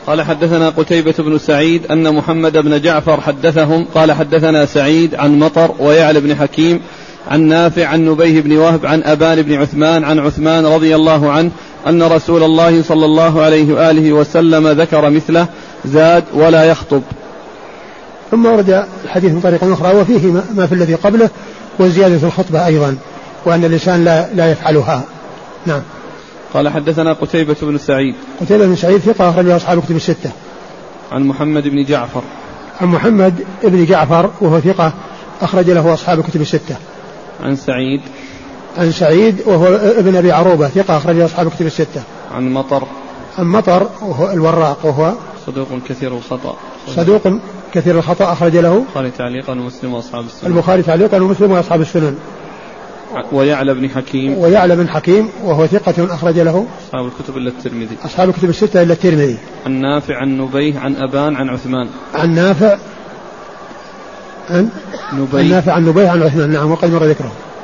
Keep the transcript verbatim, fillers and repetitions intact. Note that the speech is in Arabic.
قال حدثنا قتيبة بن سعيد أن محمد بن جعفر حدثهم قال حدثنا سعيد عن مطر ويعلى بن حكيم عن نافع عن نبيه بن وهب عن أبان بن عثمان عن عثمان رضي الله عنه أن رسول الله صلى الله عليه وآله وسلم ذكر مثله زاد ولا يخطب. ثم ورد الحديث من طريق أخرى وفيه ما في الذي قبله وزيادة الخطبة أيضا وأن اللسان لا, لا يفعلها. نعم. قال حدثنا قتيبة بن سعيد قتيبة بن سعيد ثقة أخرج له أصحاب الكتب الستة. عن محمد بن جعفر عن محمد بن جعفر وهو ثقة أخرج له أصحاب الكتب الستة. عن سعيد عن سعيد وهو ابن أبي عروبة ثقة أخرج له أصحاب الكتب الستة. عن مطر عن مطر وهو الوراق وهو صدوق كثير الخطأ صدوق كثير الخطأ أخرج له البخاري تعليقا ومسلم وأصحاب السنن البخاري تعليقا ومسلم وأصحاب السنن. ويعلى بن حكيم ويعلى بن حكيم وهو ثقة أخرج له أصحاب الكتب إلا الترمذي أصحاب الكتب الستة إلا الترمذي. عن نافع عن نبيه عن أبان عن عثمان عن نافع عن نبيه عن نافع عن نبيه عن عثمان. نعم وقد مر ذكره.